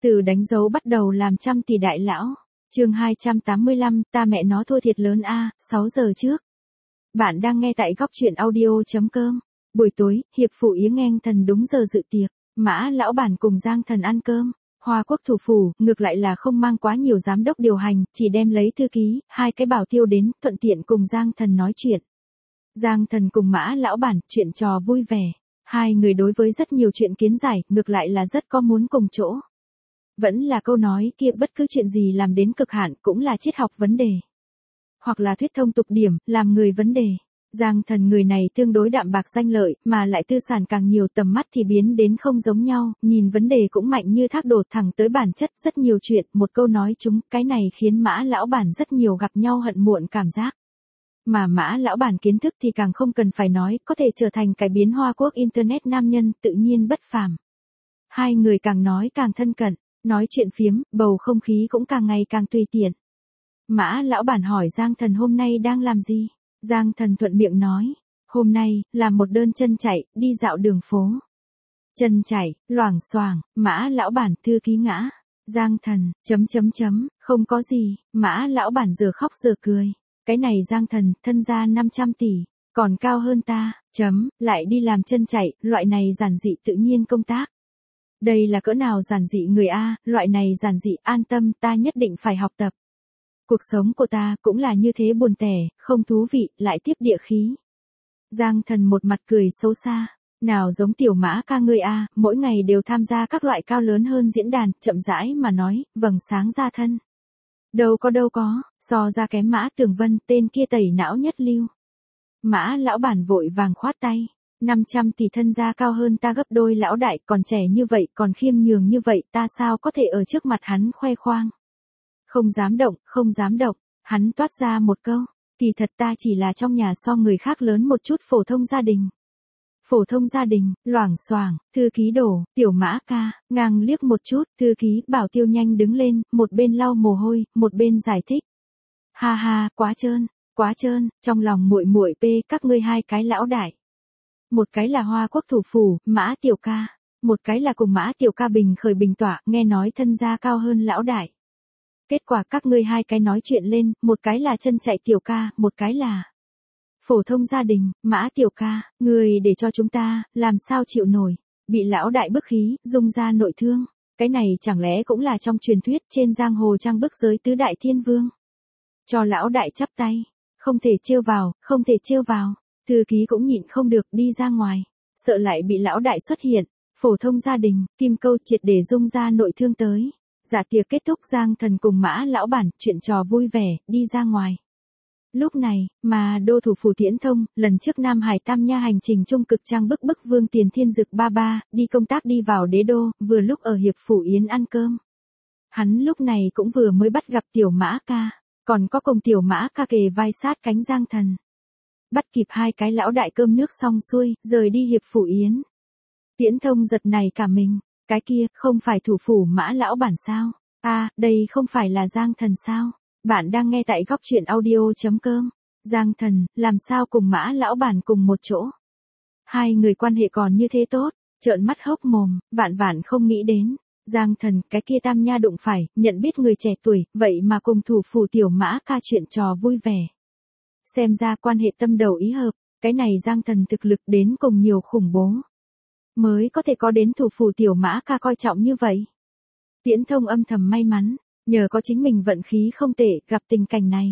Từ đánh dấu bắt đầu làm trăm tỷ đại lão. Chương 285, ta mẹ nó thua thiệt lớn a, 6 giờ trước. Bạn đang nghe tại góc truyện audio.com. Buổi tối, hiệp phụ Yến Nghênh Thần đúng giờ dự tiệc, Mã lão bản cùng Giang Thần ăn cơm. Hoa Quốc thủ phủ, ngược lại là không mang quá nhiều giám đốc điều hành, chỉ đem lấy thư ký, hai cái bảo tiêu đến, thuận tiện cùng Giang Thần nói chuyện. Giang Thần cùng Mã lão bản, chuyện trò vui vẻ. Hai người đối với rất nhiều chuyện kiến giải, ngược lại là rất có muốn cùng chỗ. Vẫn là câu nói kia, bất cứ chuyện gì làm đến cực hạn cũng là triết học vấn đề. Hoặc là thuyết thông tục điểm, làm người vấn đề. Giang Thần người này tương đối đạm bạc danh lợi, mà lại tư sản càng nhiều, tầm mắt thì biến đến không giống nhau, nhìn vấn đề cũng mạnh như thác đổ thẳng tới bản chất, rất nhiều chuyện, một câu nói chúng, cái này khiến Mã lão bản rất nhiều gặp nhau hận muộn cảm giác. Mà Mã lão bản kiến thức thì càng không cần phải nói, có thể trở thành cải biến Hoa Quốc Internet nam nhân, tự nhiên bất phàm. Hai người càng nói càng thân cận, nói chuyện phiếm, bầu không khí cũng càng ngày càng tùy tiện. Mã lão bản hỏi Giang Thần hôm nay đang làm gì? Giang Thần thuận miệng nói, hôm nay, làm một đơn chân chạy, đi dạo đường phố. Chân chạy, loảng xoảng, Mã lão bản thư ký ngã. Giang Thần, không có gì, Mã lão bản giờ khóc giờ cười. Cái này Giang Thần, thân gia 500 tỷ, còn cao hơn ta, lại đi làm chân chạy, loại này giản dị tự nhiên công tác. Đây là cỡ nào giản dị người a, loại này giản dị, an tâm, ta nhất định phải học tập. Cuộc sống của ta cũng là như thế, buồn tẻ, không thú vị, lại tiếp địa khí. Giang Thần một mặt cười xấu xa, nào giống tiểu Mã ca ngươi a, mỗi ngày đều tham gia các loại cao lớn hơn diễn đàn, chậm rãi mà nói, vầng sáng ra thân. Đâu có, so ra kém Mã Tường Vân, tên kia tẩy não nhất lưu. Mã lão bản vội vàng khoát tay, 500 tỷ thân gia cao hơn ta gấp đôi lão đại, còn trẻ như vậy, còn khiêm nhường như vậy, ta sao có thể ở trước mặt hắn khoe khoang. Không dám động, hắn toát ra một câu, kỳ thật ta chỉ là trong nhà so người khác lớn một chút phổ thông gia đình. Phổ thông gia đình, loảng xoảng, thư ký đổ, tiểu Mã ca, ngang liếc một chút, thư ký, bảo tiêu nhanh đứng lên, một bên lau mồ hôi, một bên giải thích. Ha ha, quá trơn, trong lòng muội pê các ngươi hai cái lão đại. Một cái là Hoa Quốc thủ phủ, Mã tiểu ca, một cái là cùng Mã tiểu ca bình khởi bình tỏa, nghe nói thân gia cao hơn lão đại. Kết quả các ngươi hai cái nói chuyện lên, một cái là chân chạy tiểu ca, một cái là phổ thông gia đình, Mã tiểu ca, người để cho chúng ta, làm sao chịu nổi, bị lão đại bức khí, dung ra nội thương. Cái này chẳng lẽ cũng là trong truyền thuyết trên giang hồ trang bức giới tứ đại thiên vương. Cho lão đại chắp tay, không thể trêu vào, thư ký cũng nhịn không được đi ra ngoài, sợ lại bị lão đại xuất hiện, phổ thông gia đình, kim câu triệt để dung ra nội thương tới. Dạ tiệc kết thúc, Giang Thần cùng Mã lão bản, chuyện trò vui vẻ, đi ra ngoài. Lúc này, mà đô thủ phủ Tiễn Thông, lần trước Nam Hải Tam Nha hành trình trung cực trang bức Vương Tiền Thiên Dực ba, đi công tác đi vào đế đô, vừa lúc ở hiệp phủ Yến ăn cơm. Hắn lúc này cũng vừa mới bắt gặp tiểu Mã ca, còn có cùng tiểu Mã ca kề vai sát cánh Giang Thần. Bắt kịp hai cái lão đại cơm nước xong xuôi, rời đi hiệp phủ Yến. Tiễn Thông giật này cả mình, cái kia, không phải thủ phủ Mã lão bản sao? Đây không phải là Giang Thần sao? Bạn đang nghe tại góc truyện audio.com. Giang Thần, làm sao cùng Mã lão bản cùng một chỗ? Hai người quan hệ còn như thế tốt, trợn mắt hốc mồm, vạn không nghĩ đến. Giang Thần, cái kia Tam Nha đụng phải, nhận biết người trẻ tuổi, vậy mà cùng thủ phủ tiểu Mã ca chuyện trò vui vẻ. Xem ra quan hệ tâm đầu ý hợp, cái này Giang Thần thực lực đến cùng nhiều khủng bố. Mới có thể có đến thủ phủ tiểu Mã ca coi trọng như vậy. Tiễn Thông âm thầm may mắn, nhờ có chính mình vận khí không tệ, gặp tình cảnh này.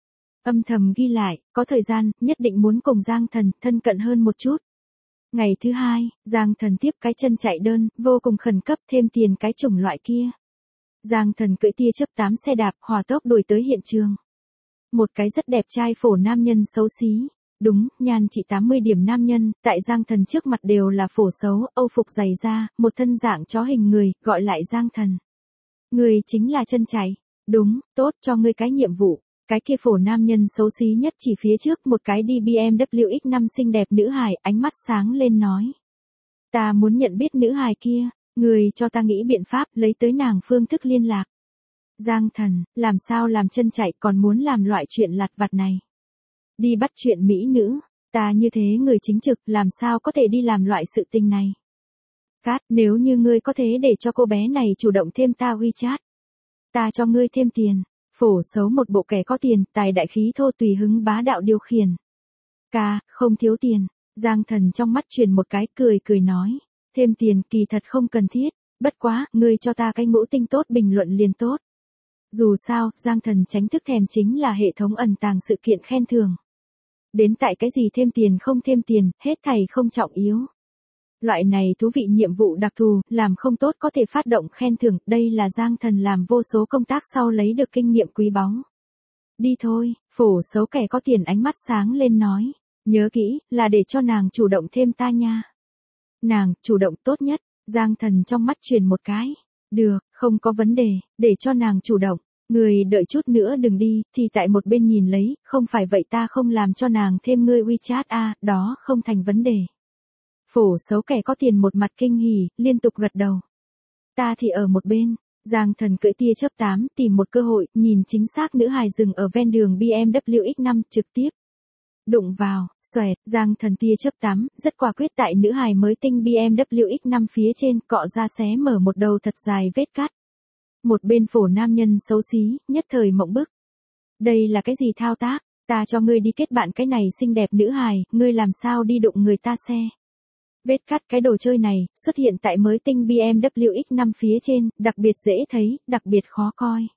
Âm thầm ghi lại, có thời gian, nhất định muốn cùng Giang Thần thân cận hơn một chút. Ngày thứ hai, Giang Thần tiếp cái chân chạy đơn, vô cùng khẩn cấp, thêm tiền cái chủng loại kia. Giang Thần cưỡi tia chớp 8 xe đạp, hỏa tốc đuổi tới hiện trường. Một cái rất đẹp trai phổ nam nhân xấu xí. Đúng, nhan trị 80 điểm nam nhân, tại Giang Thần trước mặt đều là phổ xấu, âu phục dày da, một thân dạng chó hình người, gọi lại Giang Thần. Người chính là chân chạy. Đúng, tốt, cho ngươi cái nhiệm vụ. Cái kia phổ nam nhân xấu xí nhất chỉ phía trước một cái đi BMW X5 xinh đẹp nữ hài, ánh mắt sáng lên nói. Ta muốn nhận biết nữ hài kia, người cho ta nghĩ biện pháp lấy tới nàng phương thức liên lạc. Giang Thần, làm sao làm chân chạy còn muốn làm loại chuyện lặt vặt này. Đi bắt chuyện mỹ nữ, ta như thế người chính trực làm sao có thể đi làm loại sự tình này. Cát, nếu như ngươi có thế để cho cô bé này chủ động thêm ta WeChat, ta cho ngươi thêm tiền. Phổ xấu một bộ kẻ có tiền, tài đại khí thô tùy hứng bá đạo điều khiển. Ca, không thiếu tiền. Giang Thần trong mắt truyền một cái, cười cười nói. Thêm tiền kỳ thật không cần thiết. Bất quá, ngươi cho ta cái ngũ tinh tốt bình luận liền tốt. Dù sao, Giang Thần tránh thức thèm chính là hệ thống ẩn tàng sự kiện khen thưởng. Đến tại cái gì thêm tiền không thêm tiền, hết thảy không trọng yếu. Loại này thú vị nhiệm vụ đặc thù, làm không tốt có thể phát động khen thưởng, đây là Giang Thần làm vô số công tác sau lấy được kinh nghiệm quý báu. Đi thôi, phổ xấu kẻ có tiền ánh mắt sáng lên nói. Nhớ kỹ, là để cho nàng chủ động thêm ta nha. Nàng, chủ động tốt nhất, Giang Thần trong mắt truyền một cái. Được, không có vấn đề, để cho nàng chủ động. Người đợi chút nữa đừng đi, thì tại một bên nhìn lấy, không phải vậy ta không làm cho nàng thêm ngươi WeChat đó không thành vấn đề. Phổ xấu kẻ có tiền một mặt kinh hỉ, liên tục gật đầu. Ta thì ở một bên, Giang Thần cưỡi tia chớp 8 tìm một cơ hội, nhìn chính xác nữ hài dừng ở ven đường BMW X5 trực tiếp. Đụng vào, xoẹt, Giang Thần tia chớp 8, rất quả quyết tại nữ hài mới tinh BMW X5 phía trên, cọ ra xé mở một đầu thật dài vết cắt. Một bên phổ nam nhân xấu xí, nhất thời mộng bức. Đây là cái gì thao tác, ta cho ngươi đi kết bạn cái này xinh đẹp nữ hài, ngươi làm sao đi đụng người ta xe. Vết cắt cái đồ chơi này, xuất hiện tại mới tinh BMW X5 phía trên, đặc biệt dễ thấy, đặc biệt khó coi.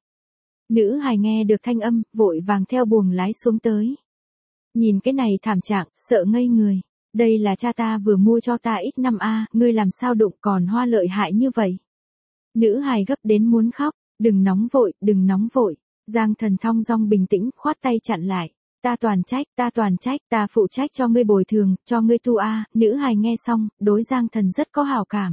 Nữ hài nghe được thanh âm, vội vàng theo buồng lái xuống tới. Nhìn cái này thảm trạng, sợ ngây người. Đây là cha ta vừa mua cho ta X5A, ngươi làm sao đụng còn hoa lợi hại như vậy. Nữ hài gấp đến muốn khóc, đừng nóng vội, đừng nóng vội. Giang Thần thong dong bình tĩnh, khoát tay chặn lại. Ta toàn trách, ta phụ trách cho ngươi bồi thường, cho ngươi thu Nữ hài nghe xong, đối Giang Thần rất có hảo cảm.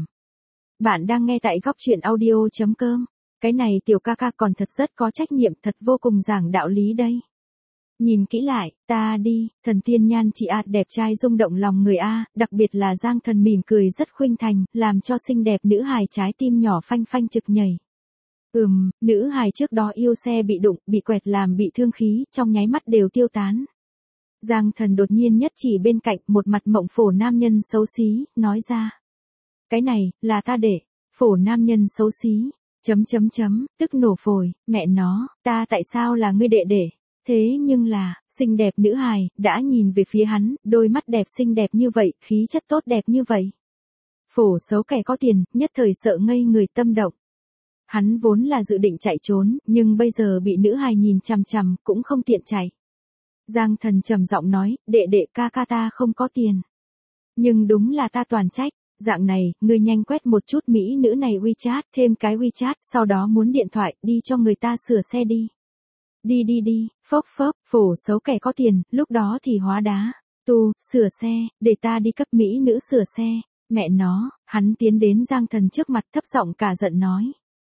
Bạn đang nghe tại góc truyện audio.com. Cái này tiểu ca ca còn thật rất có trách nhiệm, thật vô cùng giảng đạo lý đây. Nhìn kỹ lại, ta đi, thần tiên nhan chị đẹp trai rung động lòng người đặc biệt là Giang Thần mỉm cười rất khuynh thành, làm cho xinh đẹp nữ hài trái tim nhỏ phanh phanh trực nhảy. Nữ hài trước đó yêu xe bị đụng, bị quẹt làm bị thương khí, trong nháy mắt đều tiêu tán. Giang Thần đột nhiên nhất chỉ bên cạnh một mặt mộng phổ nam nhân xấu xí, nói ra. Cái này, là ta để, phổ nam nhân xấu xí, tức nổ phổi, mẹ nó, ta tại sao là ngươi đệ để. Thế nhưng là, xinh đẹp nữ hài, đã nhìn về phía hắn, đôi mắt đẹp xinh đẹp như vậy, khí chất tốt đẹp như vậy. Phổ xấu kẻ có tiền, nhất thời sợ ngây người tâm động. Hắn vốn là dự định chạy trốn, nhưng bây giờ bị nữ hài nhìn chằm chằm, cũng không tiện chạy. Giang Thần trầm giọng nói, đệ ca ca ta không có tiền. Nhưng đúng là ta toàn trách, dạng này, ngươi nhanh quét một chút mỹ nữ này WeChat, thêm cái WeChat, sau đó muốn điện thoại, đi cho người ta sửa xe đi. Đi, phốc, phổ xấu kẻ có tiền, lúc đó thì hóa đá. Sửa xe, để ta đi cấp mỹ nữ sửa xe, mẹ nó, hắn tiến đến Giang Thần trước mặt thấp giọng cả giận nói.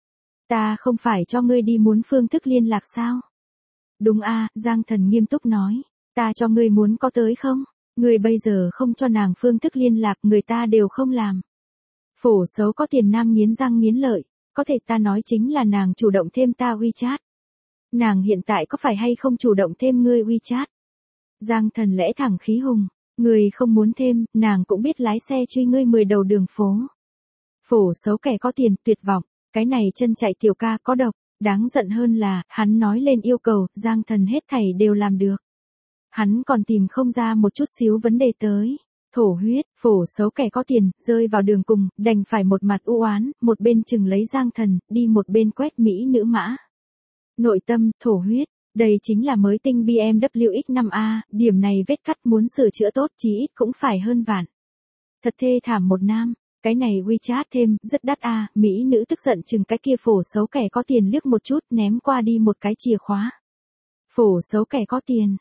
Ta không phải cho ngươi đi muốn phương thức liên lạc sao? Đúng Giang Thần nghiêm túc nói, ta cho ngươi muốn có tới không? Ngươi bây giờ không cho nàng phương thức liên lạc người ta đều không làm. Phổ xấu có tiền nam nghiến răng nghiến lợi, có thể ta nói chính là nàng chủ động thêm ta WeChat. Nàng hiện tại có phải hay không chủ động thêm ngươi WeChat? Giang Thần lẽ thẳng khí hùng, người không muốn thêm, nàng cũng biết lái xe truy ngươi 10 đầu đường phố. Phổ xấu kẻ có tiền, tuyệt vọng, cái này chân chạy tiểu ca có độc, đáng giận hơn là, hắn nói lên yêu cầu, Giang Thần hết thảy đều làm được. Hắn còn tìm không ra một chút xíu vấn đề tới. Thổ huyết, phổ xấu kẻ có tiền, rơi vào đường cùng, đành phải một mặt u oán, một bên chừng lấy Giang Thần, đi một bên quét mỹ nữ mã. Nội tâm, thổ huyết, đây chính là mới tinh BMW X5A, điểm này vết cắt muốn sửa chữa tốt chí ít cũng phải hơn vạn. Thật thê thảm một nam, cái này WeChat thêm, rất đắt mỹ nữ tức giận chừng cái kia phổ xấu kẻ có tiền liếc một chút, ném qua đi một cái chìa khóa. Phổ xấu kẻ có tiền,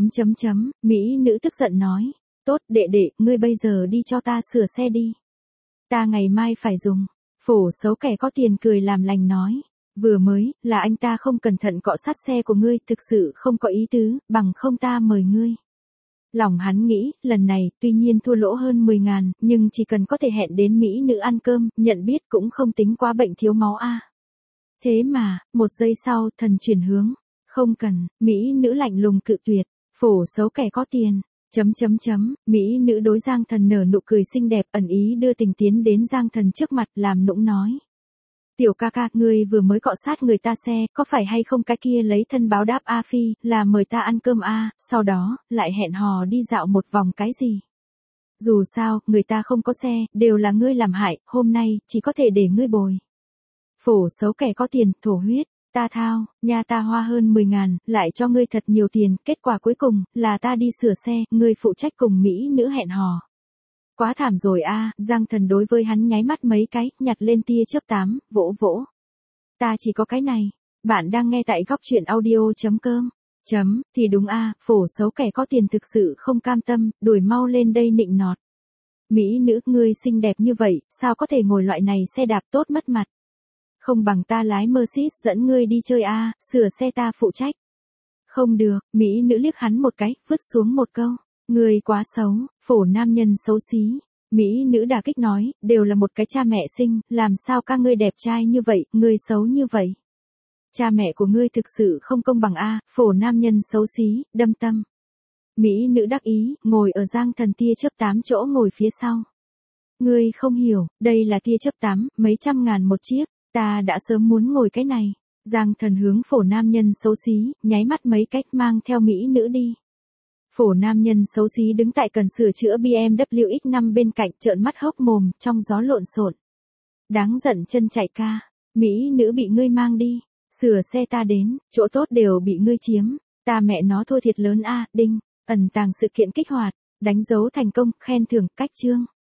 mỹ nữ tức giận nói, tốt đệ, ngươi bây giờ đi cho ta sửa xe đi. Ta ngày mai phải dùng, phổ xấu kẻ có tiền cười làm lành nói. Vừa mới, là anh ta không cẩn thận cọ sát xe của ngươi, thực sự không có ý tứ, bằng không ta mời ngươi. Lòng hắn nghĩ, lần này, tuy nhiên thua lỗ hơn 10.000, nhưng chỉ cần có thể hẹn đến mỹ nữ ăn cơm, nhận biết cũng không tính quá bệnh thiếu máu Thế mà, một giây sau, thần chuyển hướng. Không cần, mỹ nữ lạnh lùng cự tuyệt, phổ xấu kẻ có tiền. Mỹ nữ đối Giang Thần nở nụ cười xinh đẹp ẩn ý đưa tình tiến đến Giang Thần trước mặt làm nũng nói. Tiểu ca ca, ngươi vừa mới cọ sát người ta xe, có phải hay không cái kia lấy thân báo đáp A Phi, là mời ta ăn cơm A, sau đó, lại hẹn hò đi dạo một vòng cái gì. Dù sao, người ta không có xe, đều là ngươi làm hại, hôm nay, chỉ có thể để ngươi bồi. Phổ xấu kẻ có tiền, thổ huyết, ta thao, nhà ta hoa hơn 10.000, lại cho ngươi thật nhiều tiền, kết quả cuối cùng, là ta đi sửa xe, ngươi phụ trách cùng Mỹ nữ hẹn hò. Quá thảm rồi a, Giang Thần đối với hắn nháy mắt mấy cái, nhặt lên tia chớp 8, vỗ vỗ. Ta chỉ có cái này, bạn đang nghe tại góc truyện audio.com. Thì đúng a, phổ xấu kẻ có tiền thực sự không cam tâm, đuổi mau lên đây nịnh nọt. Mỹ nữ, ngươi xinh đẹp như vậy, sao có thể ngồi loại này xe đạp tốt mất mặt. Không bằng ta lái Mercedes dẫn ngươi đi chơi a, sửa xe ta phụ trách. Không được, Mỹ nữ liếc hắn một cái, vứt xuống một câu. Ngươi quá xấu, phổ nam nhân xấu xí. Mỹ nữ đả kích nói, đều là một cái cha mẹ sinh, làm sao các ngươi đẹp trai như vậy, ngươi xấu như vậy. Cha mẹ của ngươi thực sự không công bằng a, phổ nam nhân xấu xí, đâm tâm. Mỹ nữ đắc ý, ngồi ở Giang Thần tia chớp 8 chỗ ngồi phía sau. Ngươi không hiểu, đây là tia chớp 8, mấy trăm ngàn một chiếc, ta đã sớm muốn ngồi cái này. Giang Thần hướng phổ nam nhân xấu xí, nháy mắt mấy cách mang theo Mỹ nữ đi. Phổ nam nhân xấu xí đứng tại cần sửa chữa BMW X5 bên cạnh trợn mắt hốc mồm, trong gió lộn xộn. Đáng giận chân chạy ca, Mỹ nữ bị ngươi mang đi, sửa xe ta đến, chỗ tốt đều bị ngươi chiếm, ta mẹ nó thua thiệt lớn a, đinh, ẩn tàng sự kiện kích hoạt, đánh dấu thành công, khen thưởng, cách chương.